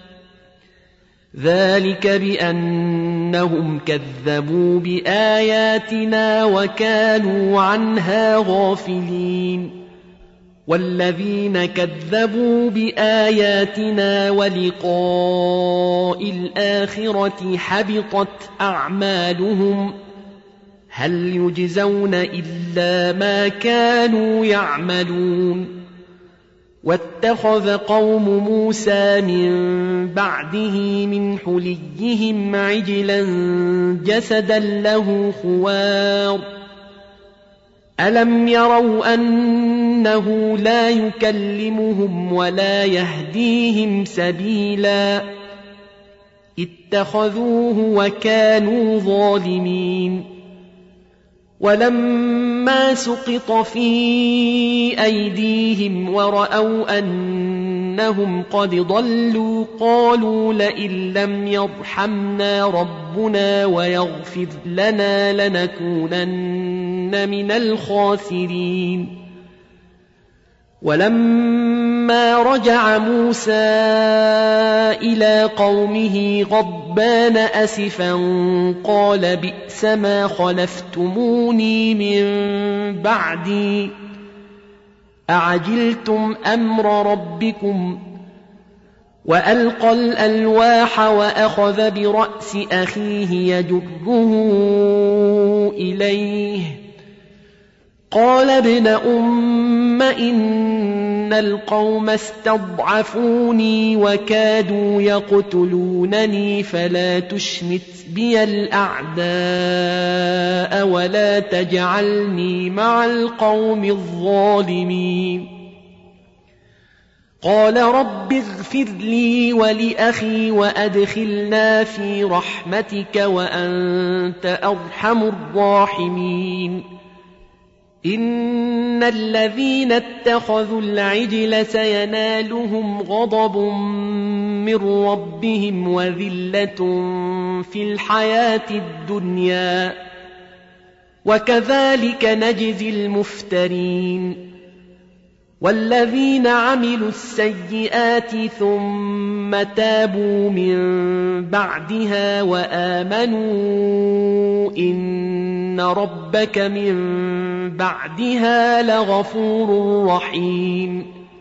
ذلك بأنهم كذبوا بآياتنا وكانوا عنها غافلين والذين كذبوا بآياتنا ولقاء الآخرة حبطت أعمالهم هل يجزون إلا ما كانوا يعملون واتخذ قوم موسى من بعده من حليهم عجلا جسدا له خوار ألم يروا أنه لا يكلمهم ولا يهديهم سبيلا اتخذوه وكانوا ظالمين ولما سقط في أيديهم ورأوا أنهم قد ضلوا قالوا لئن لم يرحمنا ربنا ويغفر لنا لنكونن من الخاسرين ولما رجع موسى إلى قومه غضبان أسفا قال بئس ما خلفتموني من بعدي أعجلتم أمر ربكم وألقى الألواح وأخذ برأس أخيه يجره إليه قال ابن أم إن القوم استضعفوني وكادوا يقتلونني فلا تشمت بي الأعداء ولا تجعلني مع القوم الظالمين قال رب اغفر لي ولأخي وأدخلنا في رحمتك وأنت أرحم الراحمين إن الذين اتخذوا العجل سينالهم غضب من ربهم وذلة في الحياة الدنيا وكذلك نجزي المفترين والذين عملوا السيئات ثم تابوا من بعدها وآمنوا إن ربك من بعدها لغفور رحيم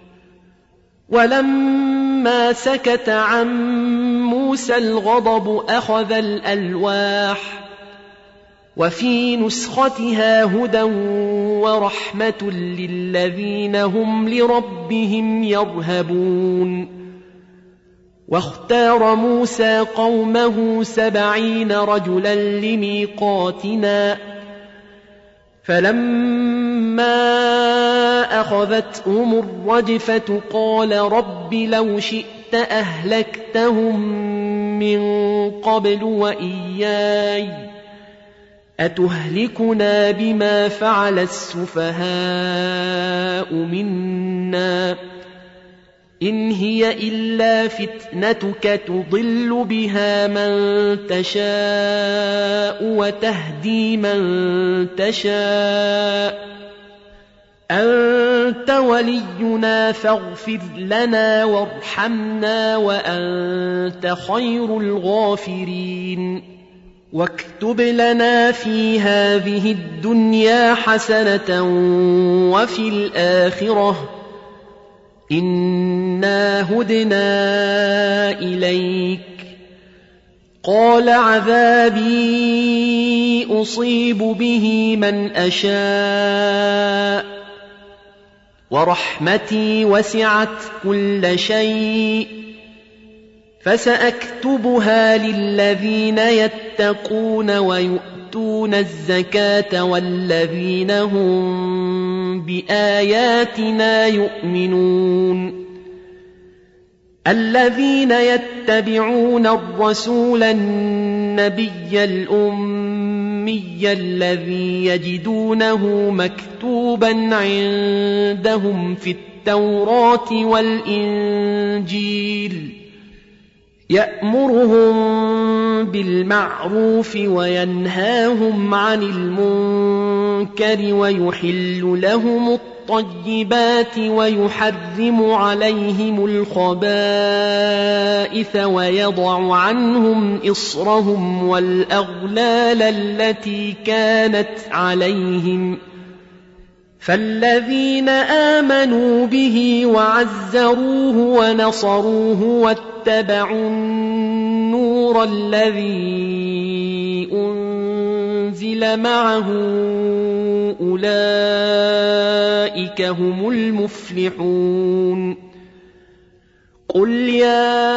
ولما سكت عن موسى الغضب أخذ الألواح وفي نسختها هدى ورحمة للذين هم لربهم يرهبون واختار موسى قومه سبعين رجلا لميقاتنا فلما أخذتهم الرجفة قال رب لو شئت أهلكتهم من قبل وإياي أتهلكنا بما فعل السفهاء منا إن هي إلا فتنتك تضل بها من تشاء وتهدي من تشاء أنت ولينا فاغفر لنا وارحمنا وأنت خير الغافرين واكتب لنا في هذه الدنيا حسنة وفي الآخرة إنا هدنا إليك قال عذابي أصيب به من أشاء ورحمتي وسعت كل شيء فسأكتبها للذين يتقون ويؤتون الزكاة والذين هم بآياتنا يؤمنون الذين يتبعون الرسول النبي الأمي الذي يجدونه مكتوبا عندهم في التوراة والإنجيل يأمرهم بالمعروف وينهاهم عن المنكر ويحل لهم الطيبات ويحرم عليهم الخبائث ويضع عنهم إصرهم والأغلال التي كانت عليهم فالذين آمنوا به وعزروه ونصروه واتبعوا النور الذي أنزل أنزل معه أولئك هم المفلحون قل يا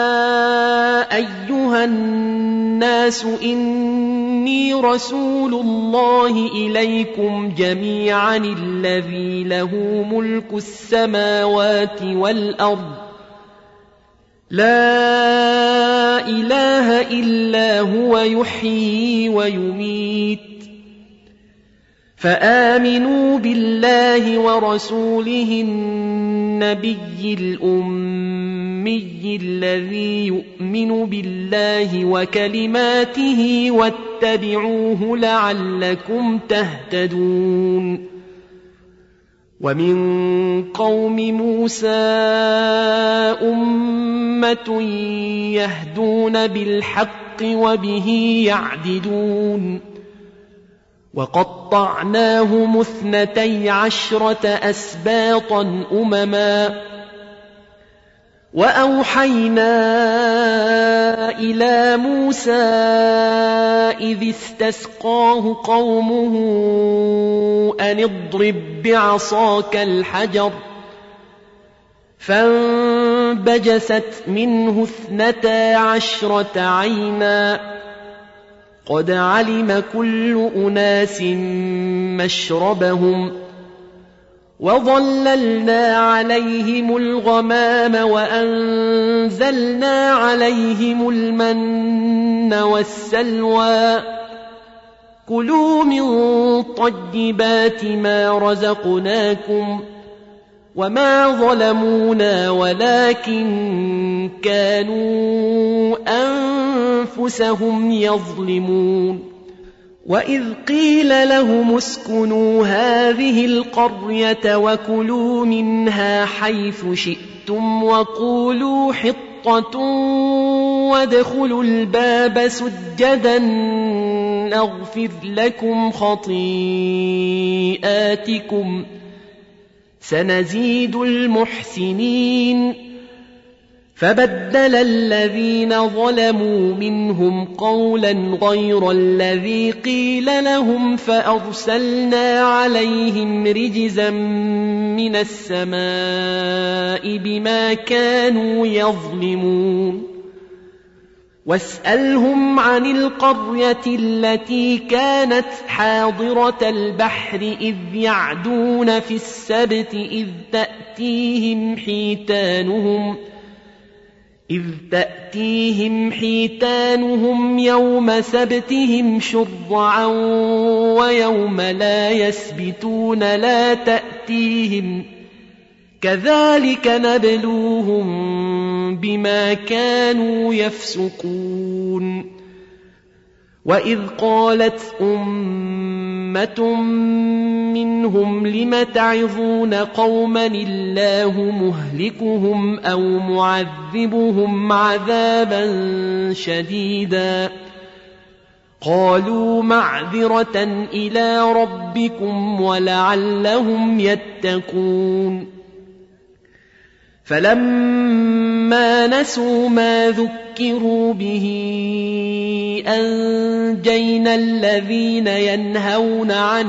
أيها الناس إني رسول الله إليكم جميعا الذي له ملك السماوات والأرض لا إله إلا هو يحيي ويميت فآمنوا بالله ورسوله النبي الأمي الذي يؤمن بالله وكلماته واتبعوه لعلكم تهتدون ومن قوم موسى أمة يهدون بالحق وبه يعدلون وقطعناهم اثنتي عشرة أسباطا أمما وأوحينا إلى موسى إذ استسقاه قومه أن اضرب بعصاك الحجر فانبجست منه اثنتا عشرة عينا قد علم كل أناس مشربهم وظللنا عليهم الغمام وأنزلنا عليهم المن والسلوى كلوا من طيبات ما رزقناكم وما ظلمونا ولكن كانوا أنفسهم يظلمون وإذ قيل لهم اسكنوا هذه القرية وكلوا منها حيث شئتم وقولوا حطة وادخلوا الباب سجدا نغفر لكم خطيئاتكم سنزيد المحسنين فبدل الذين ظلموا منهم قولا غير الذي قيل لهم فأرسلنا عليهم رجزا من السماء بما كانوا يظلمون واسألهم عن القرية التي كانت حاضرة البحر إذ يعدون في السبت إذ تأتيهم حيتانهم إذ تأتيهم حيتانهم يوم سبتهم شرعا ويوم لا يسبتون لا تأتيهم كذلك نبلوهم بما كانوا يفسقون وإذ قالت أمة منهم لم تعظون قوما الله مهلكهم أو معذبهم عذابا شديدا قالوا معذرة إلى ربكم ولعلهم يتقون فلما نسوا ما ذكروا به أنجينا الذين ينهون عن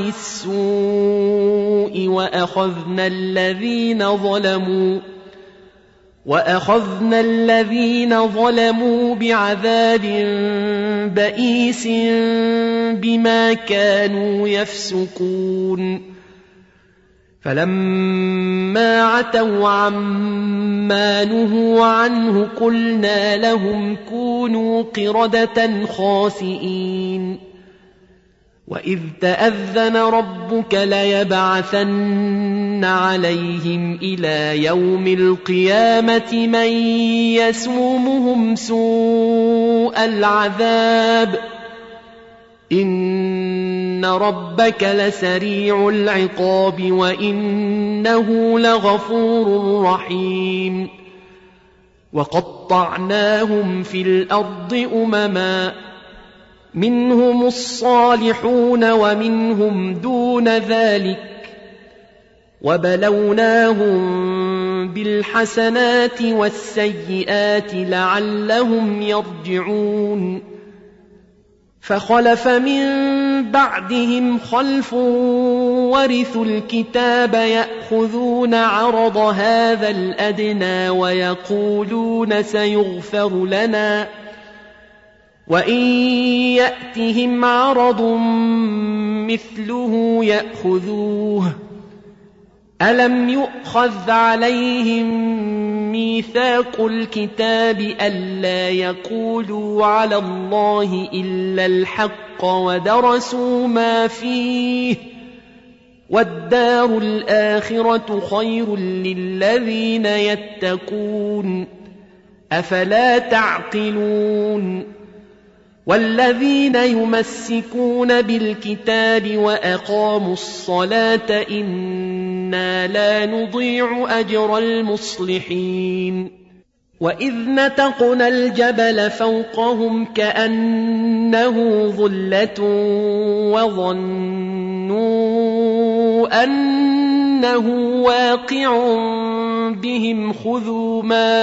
السوء وأخذنا الذين ظلموا وأخذنا الذين ظلموا بعذاب بئيس بما كانوا يفسقون فلما عتوا عما نهوا عنه قلنا لهم كونوا قردة خاسئين وإذ تأذن ربك ليبعثن عليهم إلى يوم القيامة من يسومهم سوء العذاب إن ربك لسريع العقاب وإنه لغفور رحيم وقطعناهم في الأرض أمما منهم الصالحون ومنهم دون ذلك وبلوناهم بالحسنات والسيئات لعلهم يرجعون فخلف من بعدهم خلف ورثوا الكتاب يأخذون عرض هذا الأدنى ويقولون سيغفر لنا وإن يأتهم عرض مثله يأخذوه ألم يؤخذ عليهم ميثاق الكتاب ألا يقولوا على الله إلا الحق ودرسوا ما فيه والدار الآخرة خير للذين يتقون أفلا تعقلون والذين يمسكون بالكتاب وأقاموا الصلاة إنا لا نضيع أجر المصلحين وإذ نتقنا الجبل فوقهم كأنه ظلة وظنوا أنه واقع بهم خذوا ما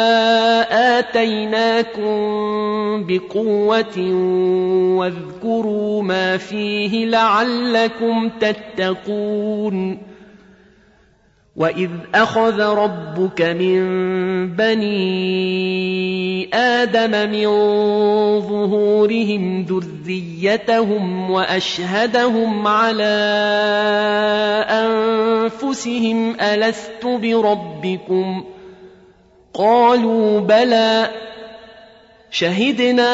آتيناكم بقوة واذكروا ما فيه لعلكم تتقون وإذ أخذ ربك من بني آدم من ظهورهم ذريتهم وأشهدهم على أنفسهم ألست بربكم قالوا بلى شهدنا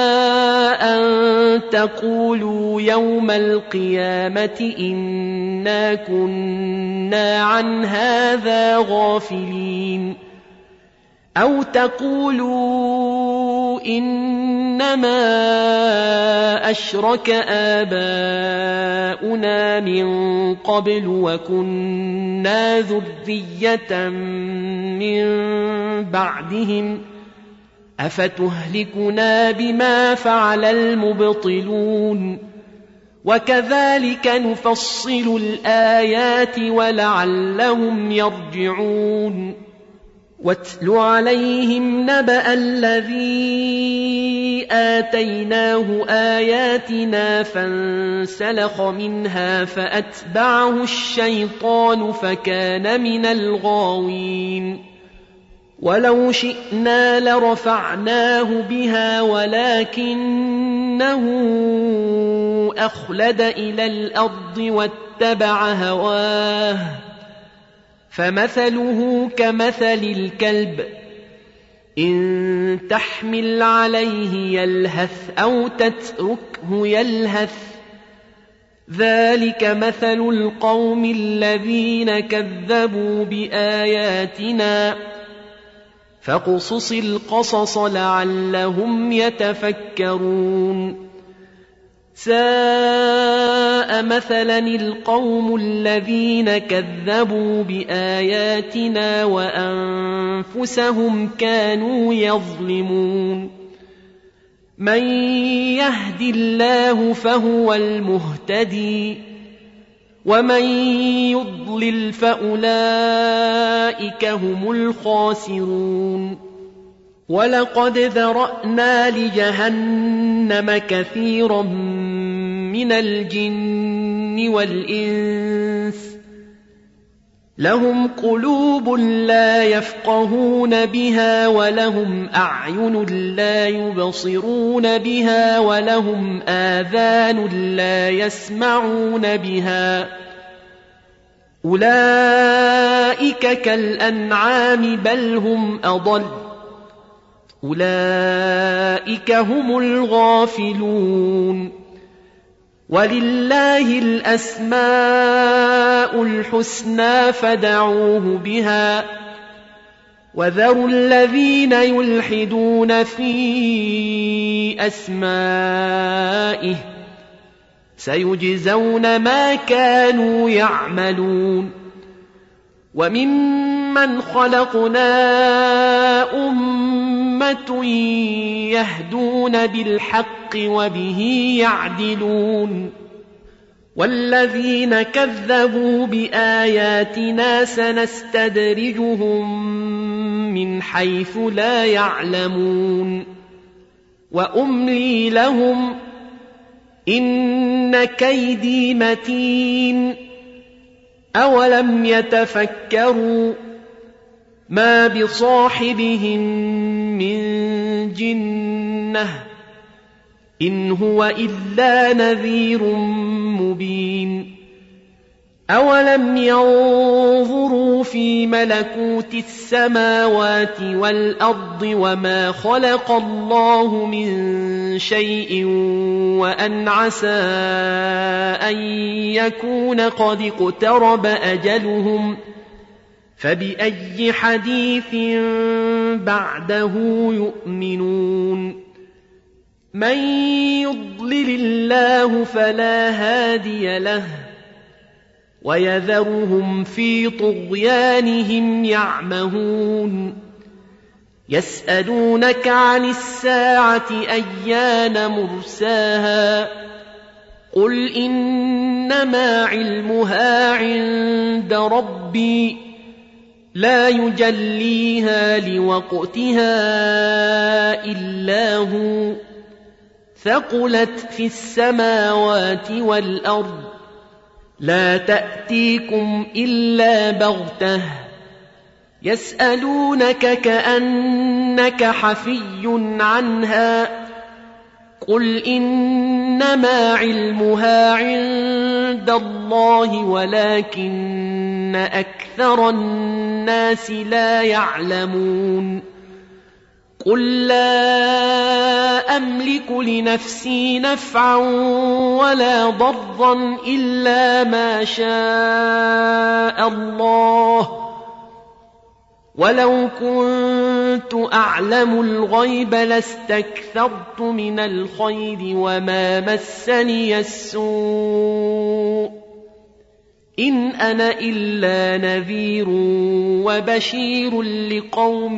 أن تقولوا يوم القيامة إنا كنا عن هذا غافلين أو تقولوا إنما أشرك آباؤنا من قبل وكنا ذرية من بعدهم أفتهلكنا بما فعل المبطلون وكذلك نفصل الآيات ولعلهم يرجعون واتل عليهم نبأ الذي آتيناه آياتنا فانسلخ منها فأتبعه الشيطان فكان من الغاوين ولو شئنا لرفعناه بها ولكنه أخلد إلى الأرض واتبع هواه فمثله كمثل الكلب إن تحمل عليه يلهث أو تتركه يلهث ذلك مثل القوم الذين كذبوا بآياتنا فاقصص القصص لعلهم يتفكرون ساء مثلا القوم الذين كذبوا بآياتنا وأنفسهم كانوا يظلمون من يهد الله فهو المهتدي ومن يضلل فأولئك هم الخاسرون ولقد ذرأنا لجهنم كثيرا من الجن والإنس لهم قلوب لا يفقهون بها ولهم أعين لا يبصرون بها ولهم آذان لا يسمعون بها أولئك كالأنعام بل هم أضل أولئك هم الغافلون ولله الأسماء الحسنى فدعوه بها وذروا الذين يلحدون في أسمائه سيجزون ما كانوا يعملون وممن خلقنا أمة يهدون بالحق وبه يعدلون والذين كذبوا بآياتنا سنستدرجهم من حيث لا يعلمون وأملي لهم إن إن كيدي متين أولم يتفكروا ما بصاحبهم من جنة إن هو إلا نذير مبين أولم ينظروا في ملكوت السماوات والأرض وما خلق الله من شيء وأن عسى أن يكون قد اقترب أجلهم فبأي حديث بعده يؤمنون من يضلل الله فلا هادي له ويذرهم في طغيانهم يعمهون يسألونك عن الساعة أيان مرساها قل إنما علمها عند ربي لا يجليها لوقتها إلا هو ثقلت في السماوات والأرض لا تأتيكم إلا بغتة يسألونك كأنك حفي عنها قل إنما علمها عند الله ولكن أكثر الناس لا يعلمون قل لا أملك لنفسي نفعا ولا ضرا إلا ما شاء الله ولو كنت أعلم الغيب لاستكثرت من الخير وما مسني السوء إن أنا إلا نذير وبشير لقوم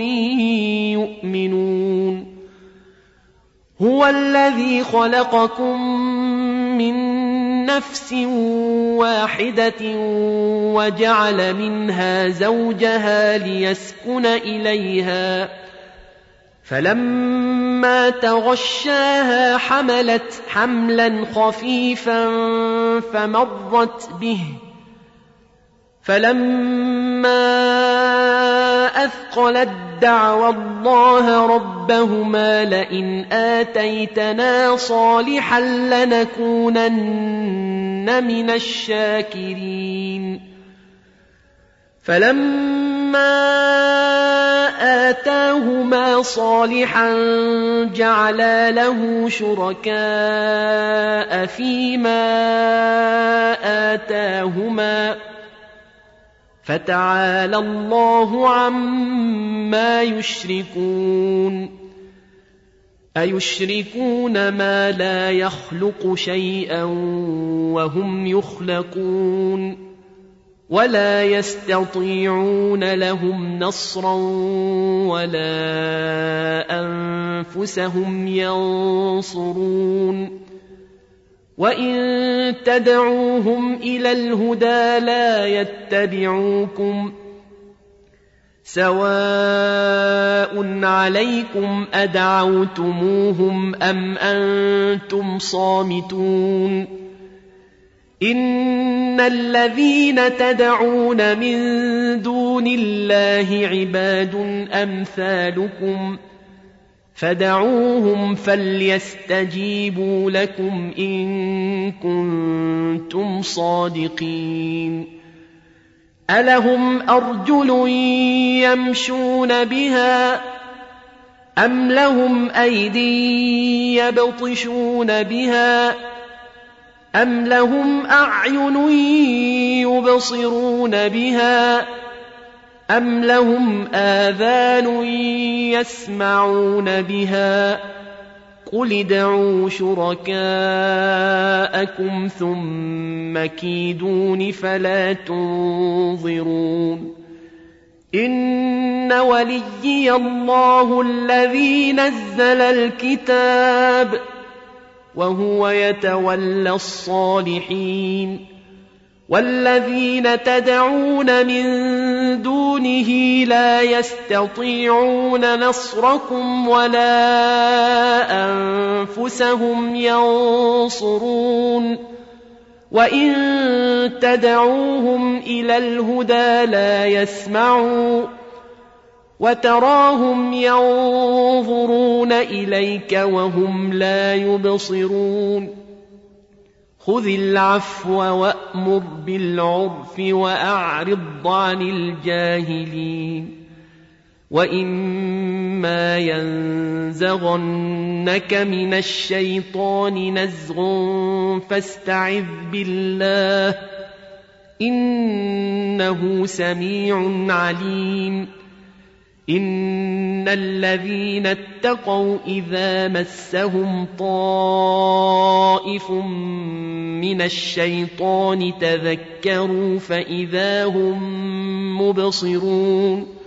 يؤمنون هو الذي خلقكم من نفس واحدة وجعل منها زوجها ليسكن إليها فلما تغشاها حملت حملا خفيفا فمرت به فلما أثقلت دعوى الله ربهما لئن آتيتنا صالحا لنكونن من الشاكرين فلما آتاهما صالحا جعلا له شركاء فيما آتاهما فتعالى الله عما يشركون أيشركون ما لا يخلق شيئا وهم يخلقون ولا يستطيعون لهم نصرا ولا أنفسهم ينصرون وإن تدعوهم إلى الهدى لا يتبعوكم سواء عليكم أدعوتموهم أم أنتم صامتون إن الذين تدعون من دون الله عباد أمثالكم فدعوهم فليستجيبوا لكم إن كنتم صادقين ألهم أرجل يمشون بها أم لهم أيدي يبطشون بها أم لهم أعين يبصرون بها أم لهم آذان يسمعون بها قل ادعوا شركاءكم ثم كيدون فلا تنظرون إن وليي الله الذي نزل الكتاب وهو يتولى الصالحين والذين تدعون من دونه لا يستطيعون نصركم ولا أنفسهم ينصرون وإن تدعوهم إلى الهدى لا يسمعوا وتراهم ينظرون إليك وهم لا يبصرون خذ العفو وأمر بالعرف وأعرض عن الجاهلين وإما ينزغنك من الشيطان نزغ فاستعذ بالله إنه سميع عليم إن الذين اتقوا إذا مسهم طائف من الشيطان تذكروا فإذا هم مبصرون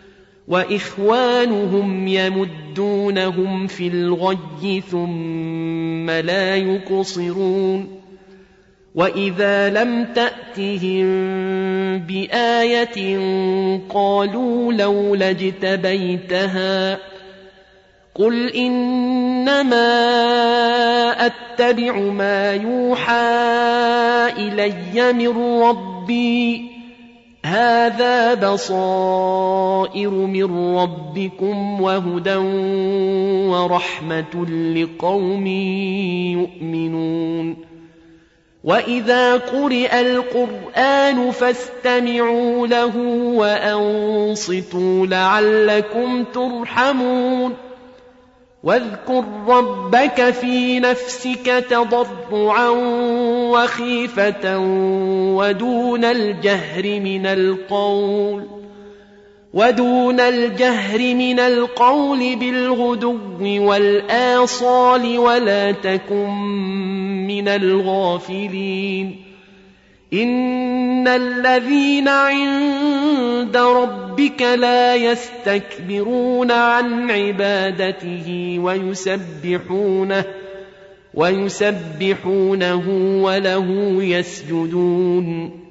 وإخوانهم يمدونهم في الغي ثم لا يقصرون وإذا لم تأتهم بآية قالوا لولا اجتبيتها قل إنما أتبع ما يوحى إلي من ربي هذا بصائر من ربكم وهدى ورحمة لقوم يؤمنون وإذا قرئ القرآن فاستمعوا له وأنصتوا لعلكم ترحمون واذكر ربك في نفسك تضرعا وخيفة ودون الجهر من القول ودون الجهر من القول بالغدو والآصال ولا تكن من الغافلين إن الذين عند ربك لا يستكبرون عن عبادته ويسبحونه ويسبحونه وله يسجدون